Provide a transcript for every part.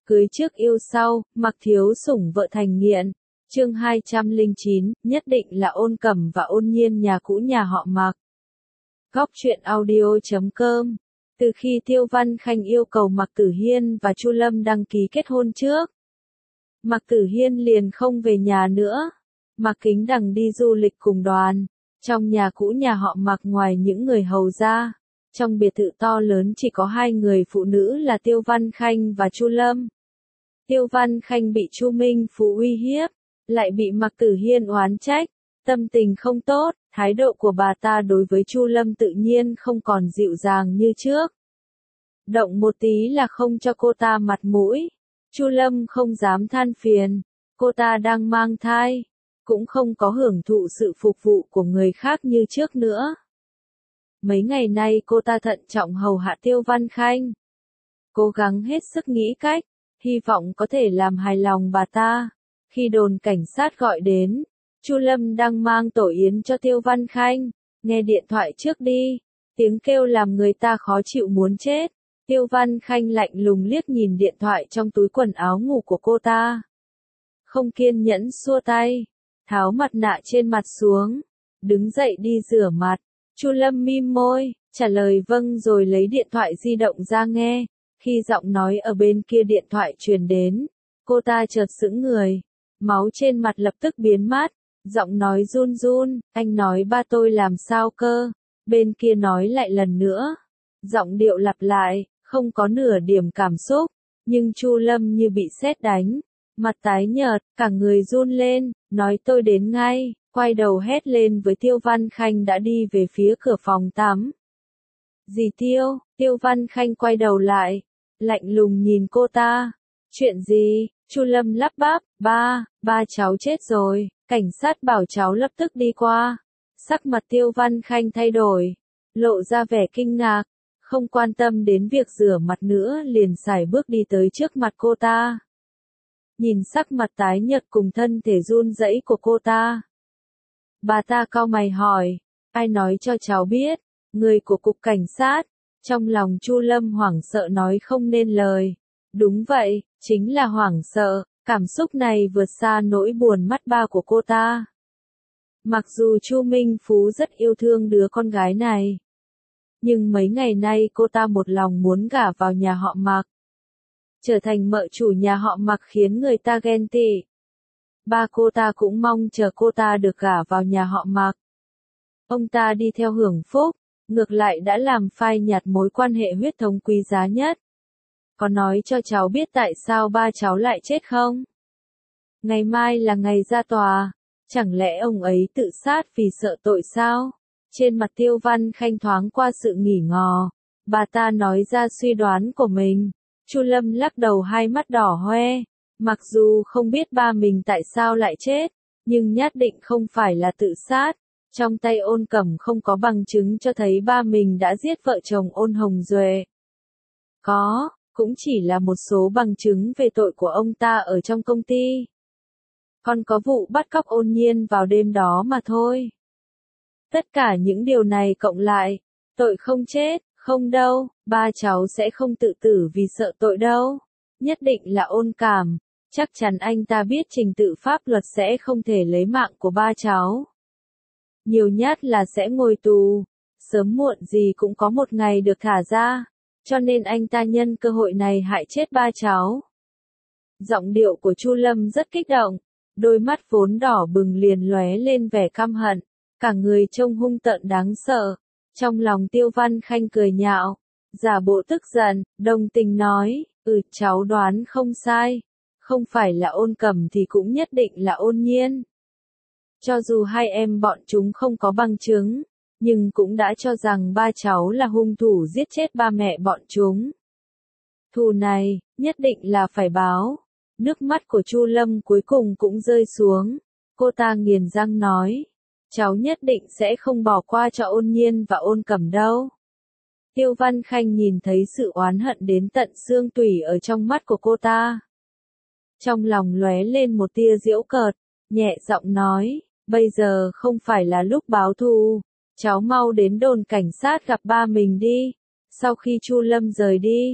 Cưới trước yêu sau, Mặc Thiếu Sủng vợ thành nghiện. Chương 209, nhất định là Ôn Cẩm và Ôn Nhiên nhà cũ nhà họ Mặc. Góc truyện audio.com. Từ khi Tiêu Văn Khanh yêu cầu Mạc Tử Hiên và Chu Lâm đăng ký kết hôn trước, Mạc Tử Hiên liền không về nhà nữa. Mạc Kính Đằng đi du lịch cùng đoàn. Trong nhà cũ nhà họ Mạc, ngoài những người hầu ra, trong biệt thự to lớn chỉ có hai người phụ nữ là Tiêu Văn Khanh và Chu Lâm. Tiêu Văn Khanh bị Chu Minh Phú uy hiếp, lại bị Mạc Tử Hiên oán trách, tâm tình không tốt, thái độ của bà ta đối với Chu Lâm tự nhiên không còn dịu dàng như trước. Động một tí là không cho cô ta mặt mũi. Chu Lâm không dám than phiền, cô ta đang mang thai, cũng không có hưởng thụ sự phục vụ của người khác như trước nữa. Mấy ngày nay cô ta thận trọng hầu hạ Tiêu Văn Khanh, cố gắng hết sức nghĩ cách, hy vọng có thể làm hài lòng bà ta. Khi đồn cảnh sát gọi đến, Chu Lâm đang mang tổ yến cho Tiêu Văn Khanh, nghe điện thoại trước đi, tiếng kêu làm người ta khó chịu muốn chết. Tiêu Văn Khanh lạnh lùng liếc nhìn điện thoại trong túi quần áo ngủ của cô ta. Không kiên nhẫn xua tay, tháo mặt nạ trên mặt xuống, đứng dậy đi rửa mặt. Chu Lâm mím môi, trả lời vâng rồi lấy điện thoại di động ra nghe. Khi giọng nói ở bên kia điện thoại truyền đến, cô ta chợt sững người, máu trên mặt lập tức biến mất, giọng nói run run, anh nói ba tôi làm sao cơ? Bên kia nói lại lần nữa, giọng điệu lặp lại, không có nửa điểm cảm xúc, nhưng Chu Lâm như bị sét đánh, mặt tái nhợt, cả người run lên, nói tôi đến ngay, quay đầu hét lên với Tiêu Văn Khanh đã đi về phía cửa phòng tắm. Dì Tiêu, Tiêu Văn Khanh quay đầu lại, lạnh lùng nhìn cô ta. Chuyện gì? Chu Lâm lắp bắp, ba cháu chết rồi, cảnh sát bảo cháu lập tức đi qua. Sắc mặt Tiêu Văn Khanh thay đổi, lộ ra vẻ kinh ngạc, không quan tâm đến việc rửa mặt nữa liền sải bước đi tới trước mặt cô ta. Nhìn sắc mặt tái nhợt cùng thân thể run rẩy của cô ta, bà ta cau mày hỏi, ai nói cho cháu biết? Người của cục cảnh sát. Trong lòng Chu Lâm hoảng sợ nói không nên lời. Đúng vậy, chính là hoảng sợ, cảm xúc này vượt xa nỗi buồn mắt ba của cô ta. Mặc dù Chu Minh Phú rất yêu thương đứa con gái này, nhưng mấy ngày nay cô ta một lòng muốn gả vào nhà họ Mạc, trở thành mợ chủ nhà họ Mạc khiến người ta ghen tị. Ba cô ta cũng mong chờ cô ta được gả vào nhà họ Mạc. Ông ta đi theo hưởng phúc, ngược lại đã làm phai nhạt mối quan hệ huyết thống quý giá nhất. Có nói cho cháu biết tại sao ba cháu lại chết không? Ngày mai là ngày ra tòa, chẳng lẽ ông ấy tự sát vì sợ tội sao? Trên mặt Tiêu Văn Khanh thoáng qua sự nghỉ ngò, bà ta nói ra suy đoán của mình. Chu Lâm lắc đầu, hai mắt đỏ hoe, mặc dù không biết ba mình tại sao lại chết, nhưng nhất định không phải là tự sát. Trong tay Ôn Cẩm không có bằng chứng cho thấy ba mình đã giết vợ chồng Ôn Hồng Duệ. Có, cũng chỉ là một số bằng chứng về tội của ông ta ở trong công ty. Còn có vụ bắt cóc Ôn Nhiên vào đêm đó mà thôi. Tất cả những điều này cộng lại, tội không chết, không đâu, ba cháu sẽ không tự tử vì sợ tội đâu. Nhất định là Ôn Cảm, chắc chắn anh ta biết trình tự pháp luật sẽ không thể lấy mạng của ba cháu. Nhiều nhất là sẽ ngồi tù, sớm muộn gì cũng có một ngày được thả ra, cho nên anh ta nhân cơ hội này hại chết ba cháu. Giọng điệu của Chu Lâm rất kích động, đôi mắt vốn đỏ bừng liền lóe lên vẻ căm hận, cả người trông hung tợn đáng sợ. Trong lòng Tiêu Văn Khanh cười nhạo, giả bộ tức giận, đồng tình nói, cháu đoán không sai, không phải là Ôn Cẩm thì cũng nhất định là Ôn Nhiên. Cho dù hai em bọn chúng không có bằng chứng, nhưng cũng đã cho rằng ba cháu là hung thủ giết chết ba mẹ bọn chúng. Thù này, nhất định là phải báo. Nước mắt của Chu Lâm cuối cùng cũng rơi xuống. Cô ta nghiến răng nói, cháu nhất định sẽ không bỏ qua cho Ôn Nhiên và Ôn Cẩm đâu. Tiêu Văn Khanh nhìn thấy sự oán hận đến tận xương tủy ở trong mắt của cô ta. Trong lòng lóe lên một tia giễu cợt, nhẹ giọng nói, bây giờ không phải là lúc báo thù, cháu mau đến đồn cảnh sát gặp ba mình đi. Sau khi Chu Lâm rời đi,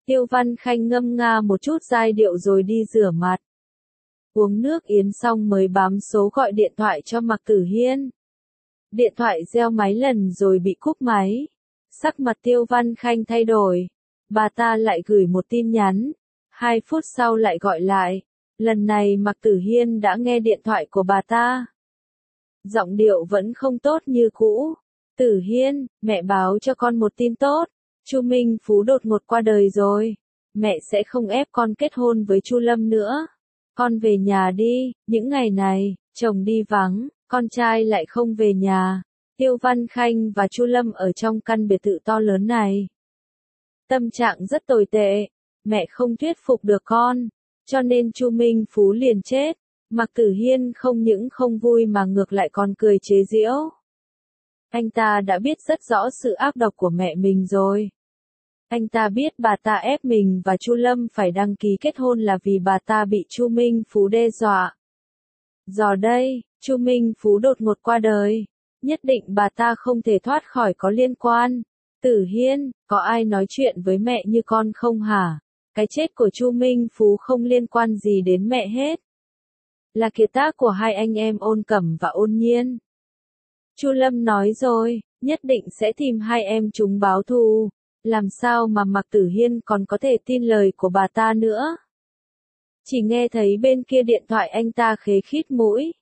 Tiêu Văn Khanh ngâm nga một chút giai điệu rồi đi rửa mặt. Uống nước yến xong mới bám số gọi điện thoại cho Mạc Tử Hiên. Điện thoại reo mấy lần rồi bị cúp máy. Sắc mặt Tiêu Văn Khanh thay đổi. Bà ta lại gửi một tin nhắn. 2 phút sau lại gọi lại. Lần này Mạc Tử Hiên đã nghe điện thoại của bà ta. Giọng điệu vẫn không tốt như cũ. Tử Hiên, mẹ báo cho con một tin tốt. Chu Minh Phú đột ngột qua đời rồi. Mẹ sẽ không ép con kết hôn với Chu Lâm nữa. Con về nhà đi, những ngày này, chồng đi vắng, con trai lại không về nhà. Tiêu Văn Khanh và Chu Lâm ở trong căn biệt thự to lớn này. Tâm trạng rất tồi tệ, mẹ không thuyết phục được con, cho nên Chu Minh Phú liền chết. Mạc Tử Hiên không những không vui mà ngược lại còn cười chế giễu. Anh ta đã biết rất rõ sự ác độc của mẹ mình rồi. Anh ta biết bà ta ép mình và Chu Lâm phải đăng ký kết hôn là vì bà ta bị Chu Minh Phú đe dọa. Giờ đây, Chu Minh Phú đột ngột qua đời, nhất định bà ta không thể thoát khỏi có liên quan. Tử Hiên, có ai nói chuyện với mẹ như con không hả? Cái chết của Chu Minh Phú không liên quan gì đến mẹ hết. Là kiệt tác của hai anh em Ôn Cẩm và Ôn Nhiên. Chu Lâm nói rồi, nhất định sẽ tìm hai em chúng báo thù. Làm sao mà Mạc Tử Hiên còn có thể tin lời của bà ta nữa? Chỉ nghe thấy bên kia điện thoại anh ta khế khít mũi.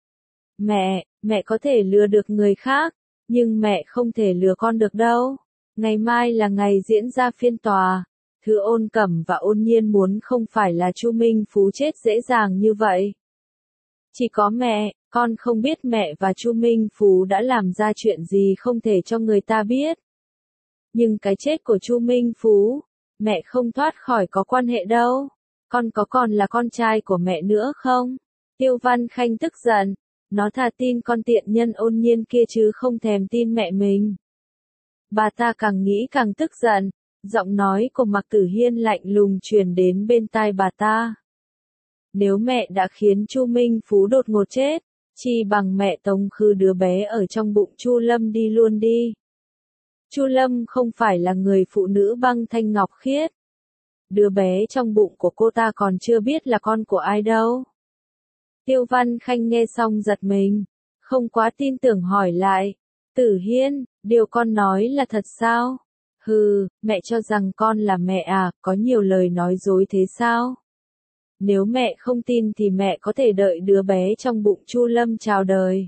Mẹ có thể lừa được người khác, nhưng mẹ không thể lừa con được đâu. Ngày mai là ngày diễn ra phiên tòa. Thứ Ôn Cẩm và Ôn Nhiên muốn không phải là Chu Minh Phú chết dễ dàng như vậy. Chỉ có mẹ, con không biết mẹ và Chu Minh Phú đã làm ra chuyện gì không thể cho người ta biết. Nhưng cái chết của Chu Minh Phú, mẹ không thoát khỏi có quan hệ đâu. Con có còn là con trai của mẹ nữa không? Tiêu Văn Khanh tức giận, nó thà tin con tiện nhân Ôn Nhiên kia chứ không thèm tin mẹ mình. Bà ta càng nghĩ càng tức giận, giọng nói của Mạc Tử Hiên lạnh lùng truyền đến bên tai bà ta. Nếu mẹ đã khiến Chu Minh Phú đột ngột chết, chi bằng mẹ tống khứ đứa bé ở trong bụng Chu Lâm đi luôn đi. Chu Lâm không phải là người phụ nữ băng thanh ngọc khiết. Đứa bé trong bụng của cô ta còn chưa biết là con của ai đâu. Tiêu Văn Khanh nghe xong giật mình, không quá tin tưởng hỏi lại. Tử Hiên, điều con nói là thật sao? Hừ, mẹ cho rằng con là mẹ à, có nhiều lời nói dối thế sao? Nếu mẹ không tin thì mẹ có thể đợi đứa bé trong bụng Chu Lâm chào đời.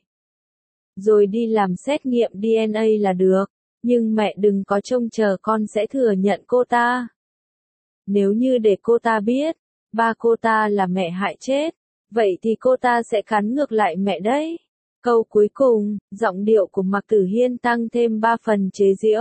Rồi đi làm xét nghiệm DNA là được, nhưng mẹ đừng có trông chờ con sẽ thừa nhận cô ta. Nếu như để cô ta biết, ba cô ta là mẹ hại chết, vậy thì cô ta sẽ cắn ngược lại mẹ đấy. Câu cuối cùng, giọng điệu của Mạc Tử Hiên tăng thêm 3 phần chế giễu.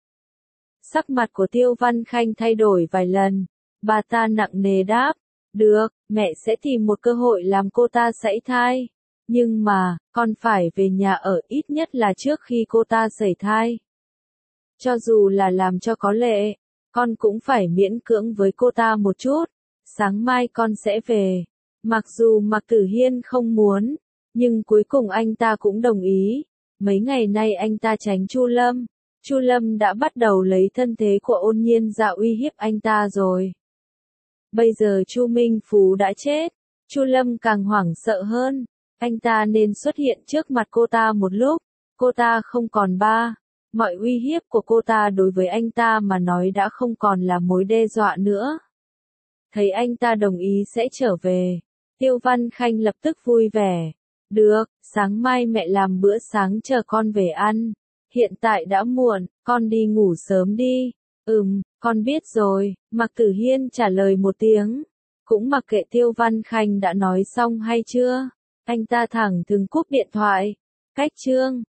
Sắc mặt của Tiêu Văn Khanh thay đổi vài lần, bà ta nặng nề đáp, được, mẹ sẽ tìm một cơ hội làm cô ta sảy thai. Nhưng mà, con phải về nhà ở ít nhất là trước khi cô ta sảy thai. Cho dù là làm cho có lệ, con cũng phải miễn cưỡng với cô ta một chút. Sáng mai con sẽ về. Mặc dù Mạc Tử Hiên không muốn, nhưng cuối cùng anh ta cũng đồng ý. Mấy ngày nay anh ta tránh Chu Lâm. Chu Lâm đã bắt đầu lấy thân thế của Ôn Nhiên ra uy hiếp anh ta rồi. Bây giờ Chu Minh Phú đã chết, Chu Lâm càng hoảng sợ hơn. Anh ta nên xuất hiện trước mặt cô ta một lúc. Cô ta không còn ba. Mọi uy hiếp của cô ta đối với anh ta mà nói đã không còn là mối đe dọa nữa. Thấy anh ta đồng ý sẽ trở về, Tiêu Văn Khanh lập tức vui vẻ. Được, sáng mai mẹ làm bữa sáng chờ con về ăn. Hiện tại đã muộn, con đi ngủ sớm đi. Con biết rồi, Mạc Tử Hiên trả lời một tiếng. Cũng mặc kệ Tiêu Văn Khanh đã nói xong hay chưa. Anh ta thẳng thừng cúp điện thoại. Cách chương